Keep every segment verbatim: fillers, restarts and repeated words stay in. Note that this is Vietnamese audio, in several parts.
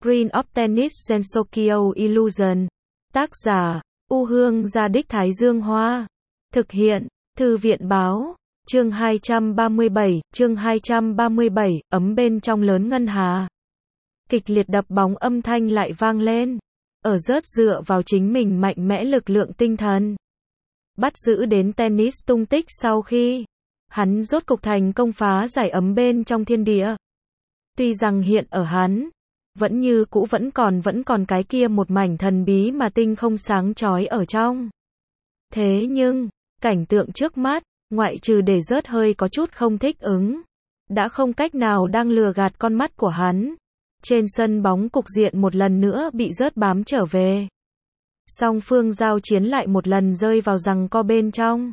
Screen of Tennis Gensokyo Illusion. Tác giả, U Hương Gia Đích Thái Dương Hoa. Thực hiện, Thư viện Báo. Chương hai trăm ba mươi bảy, chương hai trăm ba mươi bảy, ấm bên trong lớn ngân hà. Kịch liệt đập bóng âm thanh lại vang lên. Ở rớt dựa vào chính mình mạnh mẽ lực lượng tinh thần. Bắt giữ đến tennis tung tích sau khi hắn rốt cục thành công phá giải ấm bên trong thiên địa. Tuy rằng hiện ở hắn, vẫn như cũ vẫn còn vẫn còn cái kia một mảnh thần bí mà tinh không sáng chói ở trong. Thế nhưng, cảnh tượng trước mắt, ngoại trừ để rớt hơi có chút không thích ứng, đã không cách nào đang lừa gạt con mắt của hắn. Trên sân bóng cục diện một lần nữa bị rớt bám trở về. Song phương giao chiến lại một lần rơi vào giằng co bên trong.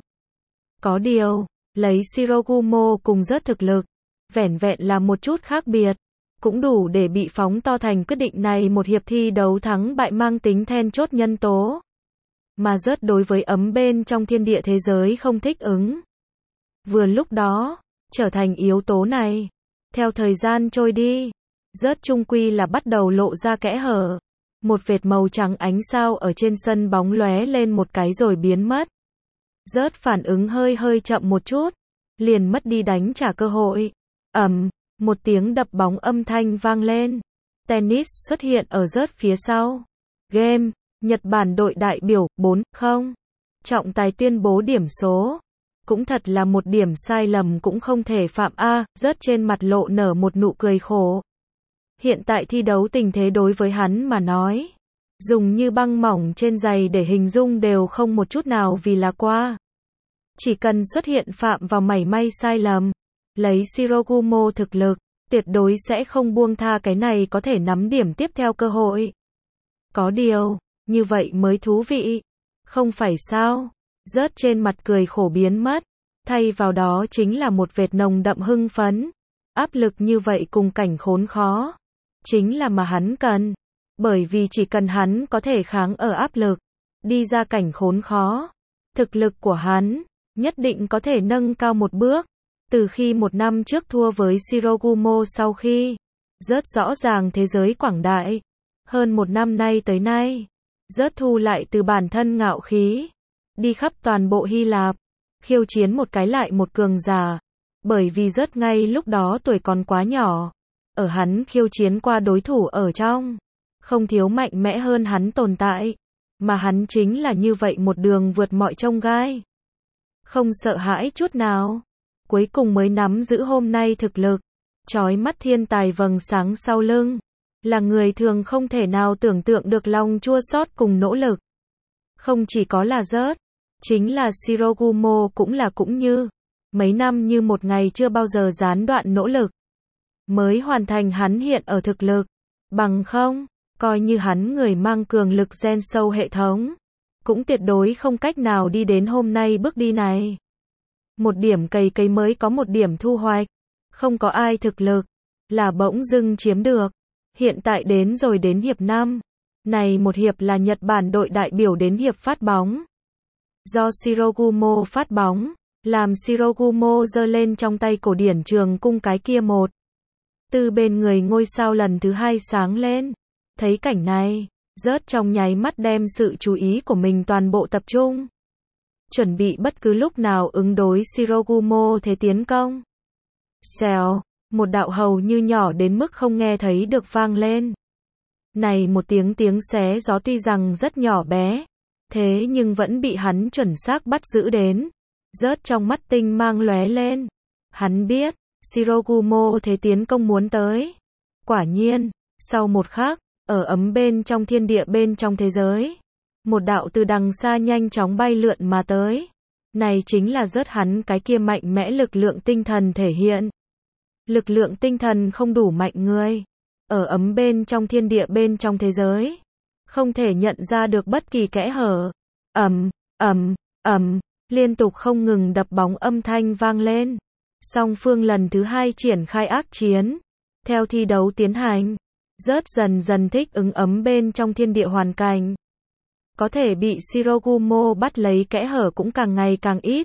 Có điều, lấy Shirogumo cùng rớt thực lực, vẻn vẹn là một chút khác biệt, cũng đủ để bị phóng to thành quyết định này một hiệp thi đấu thắng bại mang tính then chốt nhân tố. Mà rớt đối với ấm bên trong thiên địa thế giới không thích ứng. Vừa lúc đó, trở thành yếu tố này. Theo thời gian trôi đi, rớt chung quy là bắt đầu lộ ra kẽ hở. Một vệt màu trắng ánh sao ở trên sân bóng lóe lên một cái rồi biến mất. Rớt phản ứng hơi hơi chậm một chút, liền mất đi đánh trả cơ hội. Ầm, một tiếng đập bóng âm thanh vang lên. Tennis xuất hiện ở rớt phía sau. Game, Nhật Bản đội đại biểu, bốn không. Trọng tài tuyên bố điểm số. Cũng thật là một điểm sai lầm cũng không thể phạm a, rớt trên mặt lộ nở một nụ cười khổ. Hiện tại thi đấu tình thế đối với hắn mà nói, dùng như băng mỏng trên giày để hình dung đều không một chút nào vì là qua. Chỉ cần xuất hiện phạm vào mảy may sai lầm, lấy Shirogumo thực lực, tuyệt đối sẽ không buông tha cái này có thể nắm điểm tiếp theo cơ hội. Có điều, như vậy mới thú vị, không phải sao? Rớt trên mặt cười khổ biến mất, thay vào đó chính là một vệt nồng đậm hưng phấn. Áp lực như vậy cùng cảnh khốn khó, chính là mà hắn cần. Bởi vì chỉ cần hắn có thể kháng ở áp lực, đi ra cảnh khốn khó, thực lực của hắn nhất định có thể nâng cao một bước. Từ khi một năm trước thua với Shirogumo sau khi rớt rõ ràng thế giới quảng đại, hơn một năm nay tới nay, rớt thu lại từ bản thân ngạo khí, đi khắp toàn bộ Hy Lạp, khiêu chiến một cái lại một cường giả. Bởi vì rớt ngay lúc đó tuổi còn quá nhỏ, ở hắn khiêu chiến qua đối thủ ở trong, không thiếu mạnh mẽ hơn hắn tồn tại, mà hắn chính là như vậy một đường vượt mọi chông gai, không sợ hãi chút nào, cuối cùng mới nắm giữ hôm nay thực lực, chói mắt thiên tài vầng sáng sau lưng, là người thường không thể nào tưởng tượng được lòng chua xót cùng nỗ lực. Không chỉ có là rớt, chính là Shirogumo cũng là cũng như, mấy năm như một ngày chưa bao giờ gián đoạn nỗ lực, mới hoàn thành hắn hiện ở thực lực, bằng không, coi như hắn người mang cường lực gen sâu hệ thống, cũng tuyệt đối không cách nào đi đến hôm nay bước đi này. Một điểm cày cấy mới có một điểm thu hoạch, không có ai thực lực, là bỗng dưng chiếm được. Hiện tại đến rồi đến hiệp năm, này một hiệp là Nhật Bản đội đại biểu đến hiệp phát bóng. Do Shirogumo phát bóng, làm Shirogumo giơ lên trong tay cổ điển trường cung cái kia một. Từ bên người ngôi sao lần thứ hai sáng lên. Thấy cảnh này, rớt trong nháy mắt đem sự chú ý của mình toàn bộ tập trung. Chuẩn bị bất cứ lúc nào ứng đối Shirogumo thế tiến công. Xèo, một đạo hầu như nhỏ đến mức không nghe thấy được vang lên. Này một tiếng tiếng xé gió tuy rằng rất nhỏ bé, thế nhưng vẫn bị hắn chuẩn xác bắt giữ đến. Rớt trong mắt tinh mang lóe lên. Hắn biết, Shirogumo thế tiến công muốn tới. Quả nhiên, sau một khắc, ở ấm bên trong thiên địa bên trong thế giới, một đạo từ đằng xa nhanh chóng bay lượn mà tới. Này chính là rớt hắn cái kia mạnh mẽ lực lượng tinh thần thể hiện. Lực lượng tinh thần không đủ mạnh người, ở ấm bên trong thiên địa bên trong thế giới, không thể nhận ra được bất kỳ kẽ hở. Ầm, ầm, ầm, liên tục không ngừng đập bóng âm thanh vang lên. Song phương lần thứ hai triển khai ác chiến. Theo thi đấu tiến hành, rớt dần dần thích ứng ấm bên trong thiên địa hoàn cảnh. Có thể bị Shirogumo bắt lấy kẽ hở cũng càng ngày càng ít.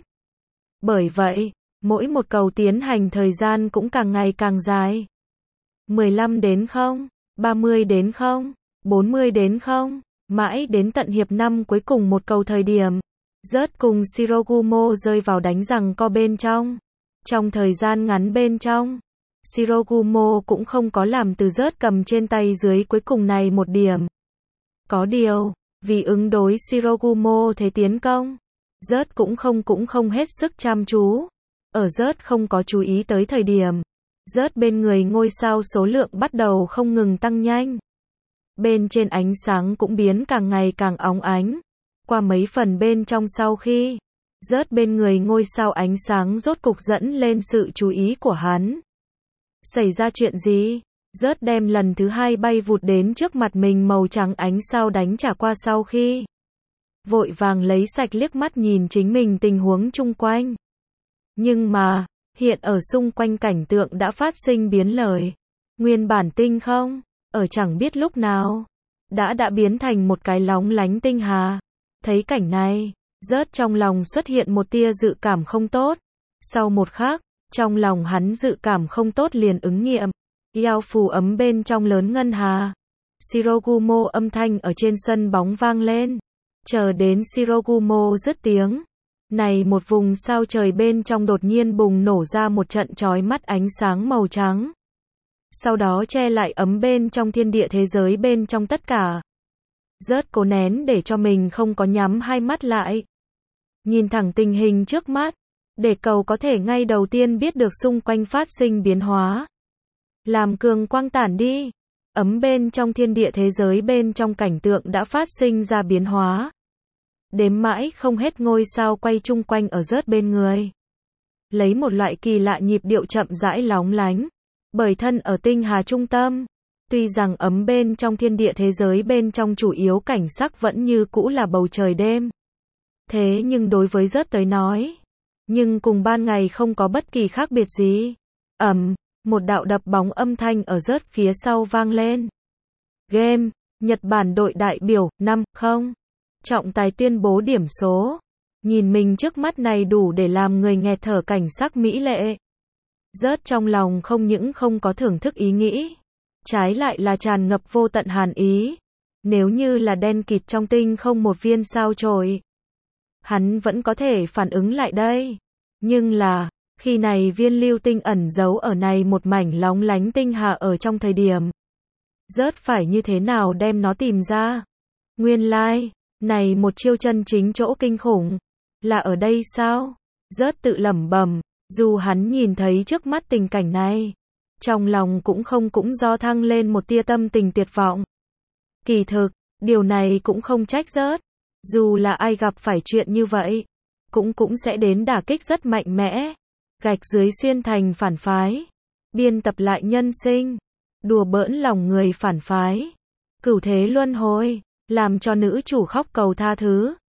Bởi vậy, mỗi một cầu tiến hành thời gian cũng càng ngày càng dài. mười lăm đến không. ba mươi đến không, bốn mươi đến không, mãi đến tận hiệp năm cuối cùng một cầu thời điểm, Rớt cùng Shirogumo rơi vào đánh giằng co bên trong. Trong thời gian ngắn bên trong, Shirogumo cũng không có làm từ Rớt cầm trên tay dưới cuối cùng này một điểm. Có điều, vì ứng đối Shirogumo thế tiến công, Rớt cũng không cũng không hết sức chăm chú. Ở Rớt không có chú ý tới thời điểm, Rớt bên người ngôi sao số lượng bắt đầu không ngừng tăng nhanh. Bên trên ánh sáng cũng biến càng ngày càng óng ánh. Qua mấy phần bên trong sau khi, Rớt bên người ngôi sao ánh sáng rốt cục dẫn lên sự chú ý của hắn. Xảy ra chuyện gì? Rớt đem lần thứ hai bay vụt đến trước mặt mình màu trắng ánh sao đánh trả qua sau khi. Vội vàng lấy sạch liếc mắt nhìn chính mình tình huống chung quanh. Nhưng mà, hiện ở xung quanh cảnh tượng đã phát sinh biến lời. Nguyên bản tinh không, ở chẳng biết lúc nào, đã đã biến thành một cái lóng lánh tinh hà. Thấy cảnh này, Rớt trong lòng xuất hiện một tia dự cảm không tốt. Sau một khắc, trong lòng hắn dự cảm không tốt liền ứng nghiệm. Yao phù ấm bên trong lớn ngân hà. Shirogumo âm thanh ở trên sân bóng vang lên. Chờ đến Shirogumo dứt tiếng. Này một vùng sao trời bên trong đột nhiên bùng nổ ra một trận chói mắt ánh sáng màu trắng. Sau đó che lại ấm bên trong thiên địa thế giới bên trong tất cả. Rớt cố nén để cho mình không có nhắm hai mắt lại. Nhìn thẳng tình hình trước mắt. Để cầu có thể ngay đầu tiên biết được xung quanh phát sinh biến hóa. Làm cường quang tản đi. Ấm bên trong thiên địa thế giới bên trong cảnh tượng đã phát sinh ra biến hóa. Đếm mãi không hết ngôi sao quay chung quanh ở Rớt bên người. Lấy một loại kỳ lạ nhịp điệu chậm rãi lóng lánh. Bởi thân ở tinh hà trung tâm. Tuy rằng ấm bên trong thiên địa thế giới bên trong chủ yếu cảnh sắc vẫn như cũ là bầu trời đêm. Thế nhưng đối với Rớt tới nói. Nhưng cùng ban ngày không có bất kỳ khác biệt gì. Ầm, một đạo đập bóng âm thanh ở Rớt phía sau vang lên. Game, Nhật Bản đội đại biểu, năm không. Trọng tài tuyên bố điểm số. Nhìn mình trước mắt này đủ để làm người nghẹt thở cảnh sắc mỹ lệ. Rớt trong lòng không những không có thưởng thức ý nghĩ. Trái lại là tràn ngập vô tận hàn ý. Nếu như là đen kịt trong tinh không một viên sao chổi. Hắn vẫn có thể phản ứng lại đây. Nhưng là, khi này viên lưu tinh ẩn giấu ở này một mảnh lóng lánh tinh hà ở trong thời điểm. Rớt phải như thế nào đem nó tìm ra? Nguyên lai, like, này một chiêu chân chính chỗ kinh khủng. Là ở đây sao? Rớt tự lẩm bẩm, dù hắn nhìn thấy trước mắt tình cảnh này. Trong lòng cũng không cũng do thăng lên một tia tâm tình tuyệt vọng. Kỳ thực, điều này cũng không trách Rớt. Dù là ai gặp phải chuyện như vậy, cũng cũng sẽ đến đả kích rất mạnh mẽ. Gạch dưới xuyên thành phản phái. Biên tập lại nhân sinh. Đùa bỡn lòng người phản phái. Cửu thế luân hồi. Làm cho nữ chủ khóc cầu tha thứ.